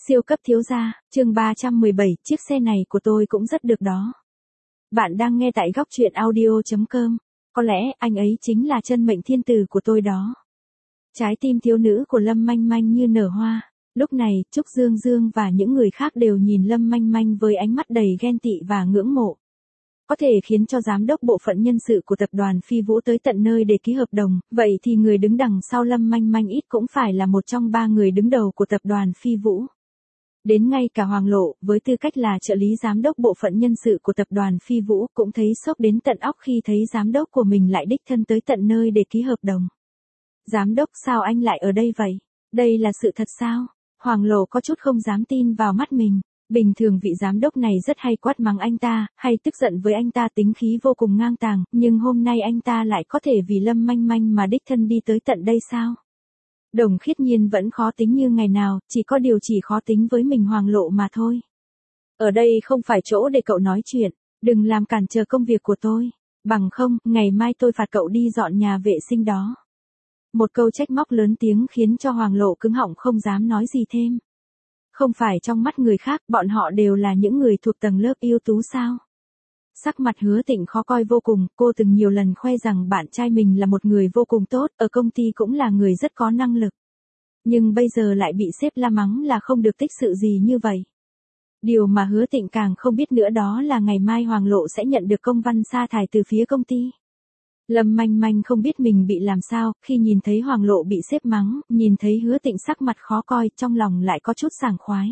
Siêu cấp thiếu gia, chương 317, chiếc xe này của tôi cũng rất được đó. Bạn đang nghe tại góc truyện audio.com. Có lẽ anh ấy chính là chân mệnh thiên tử của tôi đó. Trái tim thiếu nữ của Lâm Manh Manh như nở hoa. Lúc này, Trúc Dương Dương và những người khác đều nhìn Lâm Manh Manh với ánh mắt đầy ghen tị và ngưỡng mộ. Có thể khiến cho giám đốc bộ phận nhân sự của tập đoàn Phi Vũ tới tận nơi để ký hợp đồng, vậy thì người đứng đằng sau Lâm Manh Manh ít cũng phải là một trong 3 người đứng đầu của tập đoàn Phi Vũ. Đến ngay cả Hoàng Lộ, với tư cách là trợ lý giám đốc bộ phận nhân sự của tập đoàn Phi Vũ, cũng thấy sốc đến tận óc khi thấy giám đốc của mình lại đích thân tới tận nơi để ký hợp đồng. Giám đốc, sao anh lại ở đây vậy? Đây là sự thật sao? Hoàng Lộ có chút không dám tin vào mắt mình. Bình thường vị giám đốc này rất hay quát mắng anh ta, hay tức giận với anh ta, tính khí vô cùng ngang tàng, nhưng hôm nay anh ta lại có thể vì Lâm Manh Manh mà đích thân đi tới tận đây sao? Đồng Khiết Nhiên vẫn khó tính như ngày nào, chỉ có điều chỉ khó tính với mình Hoàng Lộ mà thôi. Ở đây không phải chỗ để cậu nói chuyện, đừng làm cản trở công việc của tôi, bằng không, ngày mai tôi phạt cậu đi dọn nhà vệ sinh đó. Một câu trách móc lớn tiếng khiến cho Hoàng Lộ cứng họng không dám nói gì thêm. Không phải trong mắt người khác, bọn họ đều là những người thuộc tầng lớp ưu tú sao? Sắc mặt Hứa Tịnh khó coi vô cùng, cô từng nhiều lần khoe rằng bạn trai mình là một người vô cùng tốt, ở công ty cũng là người rất có năng lực. Nhưng bây giờ lại bị sếp la mắng là không được tích sự gì như vậy. Điều mà Hứa Tịnh càng không biết nữa đó là ngày mai Hoàng Lộ sẽ nhận được công văn sa thải từ phía công ty. Lâm Manh Manh không biết mình bị làm sao, khi nhìn thấy Hoàng Lộ bị sếp mắng, nhìn thấy Hứa Tịnh sắc mặt khó coi, trong lòng lại có chút sảng khoái.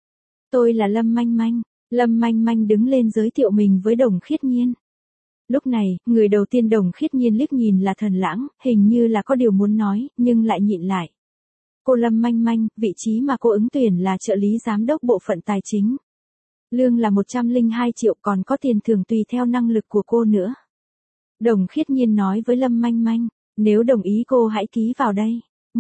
Tôi là Lâm Manh Manh. Lâm Manh Manh đứng lên giới thiệu mình với Đồng Khiết Nhiên. Lúc này, người đầu tiên Đồng Khiết Nhiên liếc nhìn là Thần Lãng, hình như là có điều muốn nói, nhưng lại nhịn lại. Cô Lâm Manh Manh, vị trí mà cô ứng tuyển là trợ lý giám đốc bộ phận tài chính. Lương là 102 triệu, còn có tiền thưởng tùy theo năng lực của cô nữa. Đồng Khiết Nhiên nói với Lâm Manh Manh, nếu đồng ý cô hãy ký vào đây.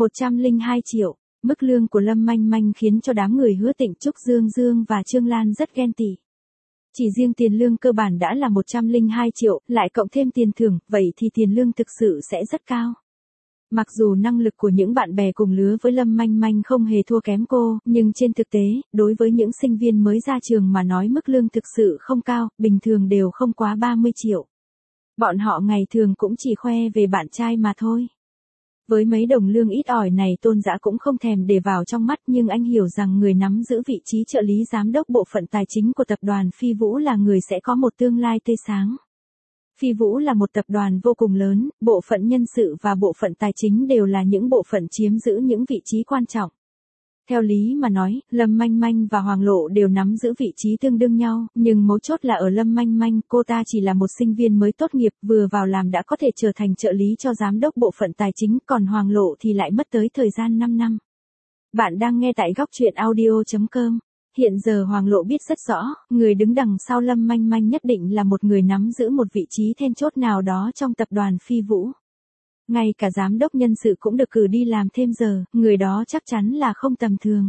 102 triệu. Mức lương của Lâm Manh Manh khiến cho đám người Hứa Tịnh, Trúc Dương Dương và Trương Lan rất ghen tị. Chỉ riêng tiền lương cơ bản đã là 102 triệu, lại cộng thêm tiền thưởng, vậy thì tiền lương thực sự sẽ rất cao. Mặc dù năng lực của những bạn bè cùng lứa với Lâm Manh Manh không hề thua kém cô, nhưng trên thực tế, đối với những sinh viên mới ra trường mà nói mức lương thực sự không cao, bình thường đều không quá 30 triệu. Bọn họ ngày thường cũng chỉ khoe về bạn trai mà thôi. Với mấy đồng lương ít ỏi này Tôn Dã cũng không thèm để vào trong mắt, nhưng anh hiểu rằng người nắm giữ vị trí trợ lý giám đốc bộ phận tài chính của tập đoàn Phi Vũ là người sẽ có một tương lai tươi sáng. Phi Vũ là một tập đoàn vô cùng lớn, bộ phận nhân sự và bộ phận tài chính đều là những bộ phận chiếm giữ những vị trí quan trọng. Theo lý mà nói, Lâm Manh Manh và Hoàng Lộ đều nắm giữ vị trí tương đương nhau, nhưng mấu chốt là ở Lâm Manh Manh, cô ta chỉ là một sinh viên mới tốt nghiệp, vừa vào làm đã có thể trở thành trợ lý cho giám đốc bộ phận tài chính, còn Hoàng Lộ thì lại mất tới thời gian 5 năm. Bạn đang nghe tại góc truyện audio.com. Hiện giờ Hoàng Lộ biết rất rõ, người đứng đằng sau Lâm Manh Manh nhất định là một người nắm giữ một vị trí then chốt nào đó trong tập đoàn Phi Vũ. Ngay cả giám đốc nhân sự cũng được cử đi làm thêm giờ, người đó chắc chắn là không tầm thường.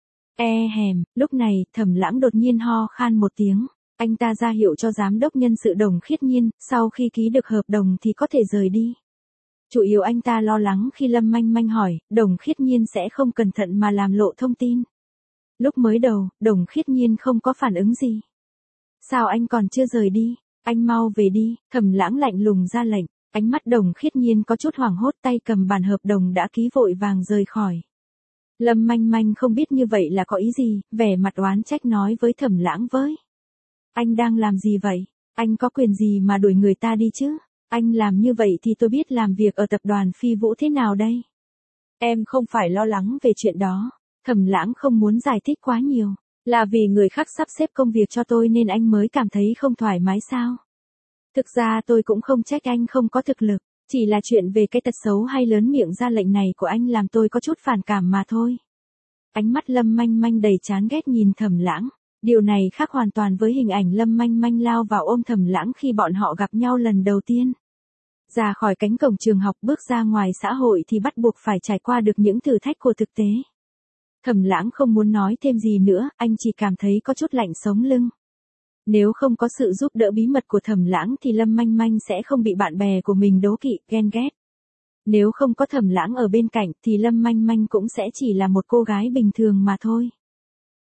Lúc này, Thẩm Lãng đột nhiên ho khan một tiếng. Anh ta ra hiệu cho giám đốc nhân sự Đồng Khiết Nhiên, sau khi ký được hợp đồng thì có thể rời đi. Chủ yếu anh ta lo lắng khi Lâm Manh Manh hỏi, Đồng Khiết Nhiên sẽ không cẩn thận mà làm lộ thông tin. Lúc mới đầu, Đồng Khiết Nhiên không có phản ứng gì. Sao anh còn chưa rời đi? Anh mau về đi, Thẩm Lãng lạnh lùng ra lệnh. Ánh mắt Đồng Khiết Nhiên có chút hoảng hốt, tay cầm bản hợp đồng đã ký vội vàng rời khỏi. Lâm Manh Manh không biết như vậy là có ý gì, vẻ mặt oán trách nói với Thẩm Lãng với. Anh đang làm gì vậy? Anh có quyền gì mà đuổi người ta đi chứ? Anh làm như vậy thì tôi biết làm việc ở tập đoàn Phi Vũ thế nào đây? Em không phải lo lắng về chuyện đó. Thẩm Lãng không muốn giải thích quá nhiều. Là vì người khác sắp xếp công việc cho tôi nên anh mới cảm thấy không thoải mái sao? Thực ra tôi cũng không trách anh không có thực lực, chỉ là chuyện về cái tật xấu hay lớn miệng ra lệnh này của anh làm tôi có chút phản cảm mà thôi. Ánh mắt Lâm Manh Manh đầy chán ghét nhìn Thẩm Lãng, điều này khác hoàn toàn với hình ảnh Lâm Manh Manh lao vào ôm Thẩm Lãng khi bọn họ gặp nhau lần đầu tiên. Ra khỏi cánh cổng trường học bước ra ngoài xã hội thì bắt buộc phải trải qua được những thử thách của thực tế. Thẩm Lãng không muốn nói thêm gì nữa, anh chỉ cảm thấy có chút lạnh sống lưng. Nếu không có sự giúp đỡ bí mật của Thẩm Lãng thì Lâm Manh Manh sẽ không bị bạn bè của mình đố kỵ, ghen ghét. Nếu không có Thẩm Lãng ở bên cạnh thì Lâm Manh Manh cũng sẽ chỉ là một cô gái bình thường mà thôi.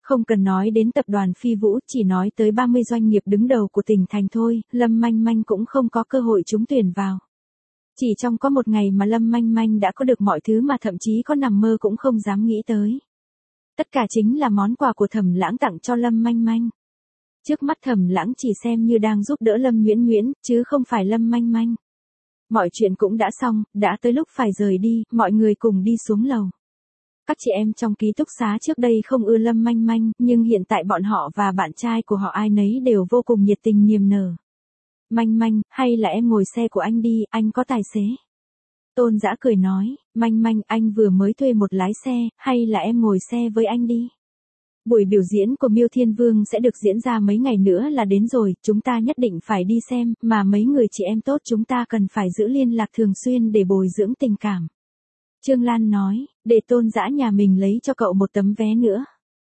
Không cần nói đến tập đoàn Phi Vũ, chỉ nói tới 30 doanh nghiệp đứng đầu của tỉnh thành thôi, Lâm Manh Manh cũng không có cơ hội trúng tuyển vào. Chỉ trong có một ngày mà Lâm Manh Manh đã có được mọi thứ mà thậm chí có nằm mơ cũng không dám nghĩ tới. Tất cả chính là món quà của Thẩm Lãng tặng cho Lâm Manh Manh. Trước mắt Thẩm Lãng chỉ xem như đang giúp đỡ Lâm Nguyễn Nguyễn, chứ không phải Lâm Manh Manh. Mọi chuyện cũng đã xong, đã tới lúc phải rời đi, mọi người cùng đi xuống lầu. Các chị em trong ký túc xá trước đây không ưa Lâm Manh Manh, nhưng hiện tại bọn họ và bạn trai của họ ai nấy đều vô cùng nhiệt tình niềm nở. Manh Manh, hay là em ngồi xe của anh đi, anh có tài xế. Tôn Dã cười nói, Manh Manh, anh vừa mới thuê một lái xe, hay là em ngồi xe với anh đi. Buổi biểu diễn của Miêu Thiên Vương sẽ được diễn ra mấy ngày nữa là đến rồi, chúng ta nhất định phải đi xem, mà mấy người chị em tốt chúng ta cần phải giữ liên lạc thường xuyên để bồi dưỡng tình cảm. Trương Lan nói, để Tôn Dã nhà mình lấy cho cậu một tấm vé nữa.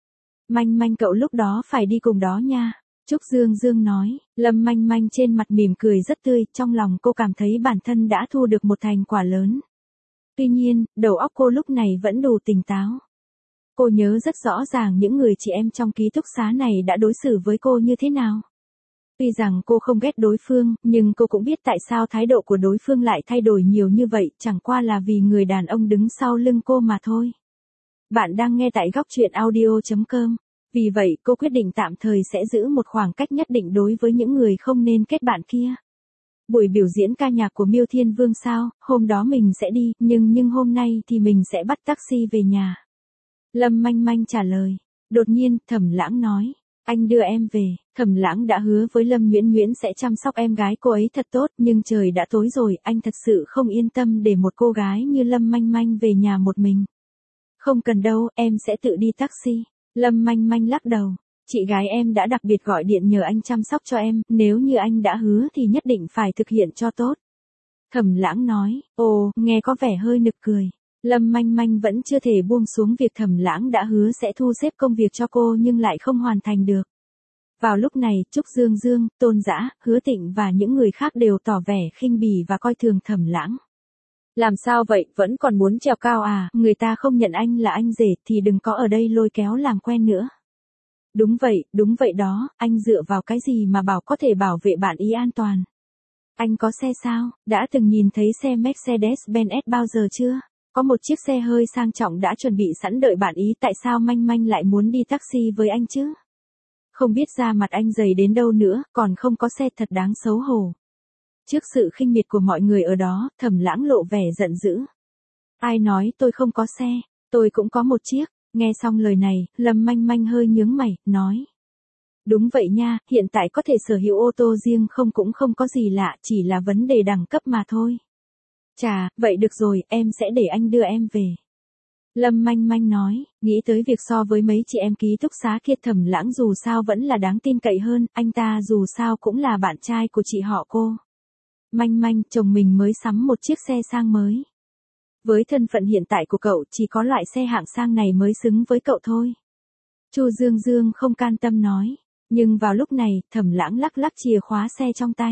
Manh Manh cậu lúc đó phải đi cùng đó nha. Trúc Dương Dương nói, Lâm Manh Manh trên mặt mỉm cười rất tươi, trong lòng cô cảm thấy bản thân đã thu được một thành quả lớn. Tuy nhiên, đầu óc cô lúc này vẫn đủ tỉnh táo. Cô nhớ rất rõ ràng những người chị em trong ký túc xá này đã đối xử với cô như thế nào. Tuy rằng cô không ghét đối phương, nhưng cô cũng biết tại sao thái độ của đối phương lại thay đổi nhiều như vậy, chẳng qua là vì người đàn ông đứng sau lưng cô mà thôi. Bạn đang nghe tại góc truyện audio.com. Vì vậy cô quyết định tạm thời sẽ giữ một khoảng cách nhất định đối với những người không nên kết bạn kia. Buổi biểu diễn ca nhạc của Miêu Thiên Vương sao, hôm đó mình sẽ đi, nhưng hôm nay thì mình sẽ bắt taxi về nhà. Lâm Manh Manh trả lời. Đột nhiên, Thẩm Lãng nói, anh đưa em về. Thẩm Lãng đã hứa với Lâm Nguyễn Nguyễn sẽ chăm sóc em gái cô ấy thật tốt, nhưng trời đã tối rồi, anh thật sự không yên tâm để một cô gái như Lâm Manh Manh về nhà một mình. Không cần đâu, em sẽ tự đi taxi. Lâm Manh Manh lắc đầu. Chị gái em đã đặc biệt gọi điện nhờ anh chăm sóc cho em, nếu như anh đã hứa thì nhất định phải thực hiện cho tốt. Thẩm Lãng nói, ồ, nghe có vẻ hơi nực cười. Lâm Manh Manh vẫn chưa thể buông xuống việc Thẩm Lãng đã hứa sẽ thu xếp công việc cho cô nhưng lại không hoàn thành được. Vào lúc này, Trúc Dương Dương, Tôn Dã, Hứa Tịnh và những người khác đều tỏ vẻ khinh bỉ và coi thường Thẩm Lãng. Làm sao vậy, vẫn còn muốn trèo cao à, người ta không nhận anh là anh rể thì đừng có ở đây lôi kéo làm quen nữa. Đúng vậy đó, anh dựa vào cái gì mà bảo có thể bảo vệ bạn ý an toàn. Anh có xe sao, đã từng nhìn thấy xe Mercedes-Benz bao giờ chưa? Có một chiếc xe hơi sang trọng đã chuẩn bị sẵn đợi bạn ý, tại sao Manh Manh lại muốn đi taxi với anh chứ? Không biết da mặt anh dày đến đâu nữa, còn không có xe thật đáng xấu hổ. Trước sự khinh miệt của mọi người ở đó, Thẩm Lãng lộ vẻ giận dữ. Ai nói tôi không có xe, tôi cũng có một chiếc. Nghe xong lời này, Lâm Manh Manh hơi nhướng mày, nói. Đúng vậy nha, hiện tại có thể sở hữu ô tô riêng cũng không có gì lạ, chỉ là vấn đề đẳng cấp mà thôi. Chà, vậy được rồi, em sẽ để anh đưa em về. Lâm Manh Manh nói, nghĩ tới việc so với mấy chị em ký túc xá kia, Thẩm Lãng dù sao vẫn là đáng tin cậy hơn, anh ta dù sao cũng là bạn trai của chị họ cô. Manh Manh, chồng mình mới sắm một chiếc xe sang mới. Với thân phận hiện tại của cậu, chỉ có loại xe hạng sang này mới xứng với cậu thôi. Chu Dương Dương không can tâm nói, nhưng vào lúc này, Thẩm Lãng lắc lắc chìa khóa xe trong tay.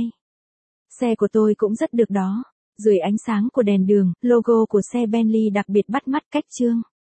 Xe của tôi cũng rất được đó. Dưới ánh sáng của đèn đường, logo của xe Bentley đặc biệt bắt mắt cách trương.